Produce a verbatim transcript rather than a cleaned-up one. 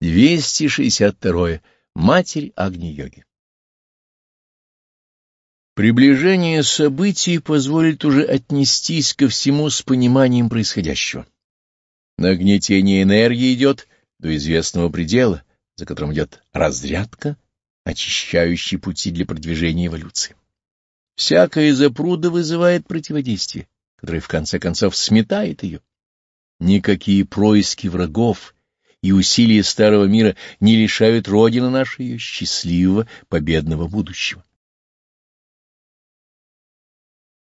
двести шестьдесят два. Матерь Агни-йоги. Приближение событий позволит уже отнестись ко всему с пониманием происходящего. Нагнетение энергии идет до известного предела, за которым идет разрядка, очищающая пути для продвижения эволюции. Всякая запруда вызывает противодействие, которое в конце концов сметает ее. Никакие происки врагов и усилия старого мира не лишают Родины нашей ее счастливого победного будущего.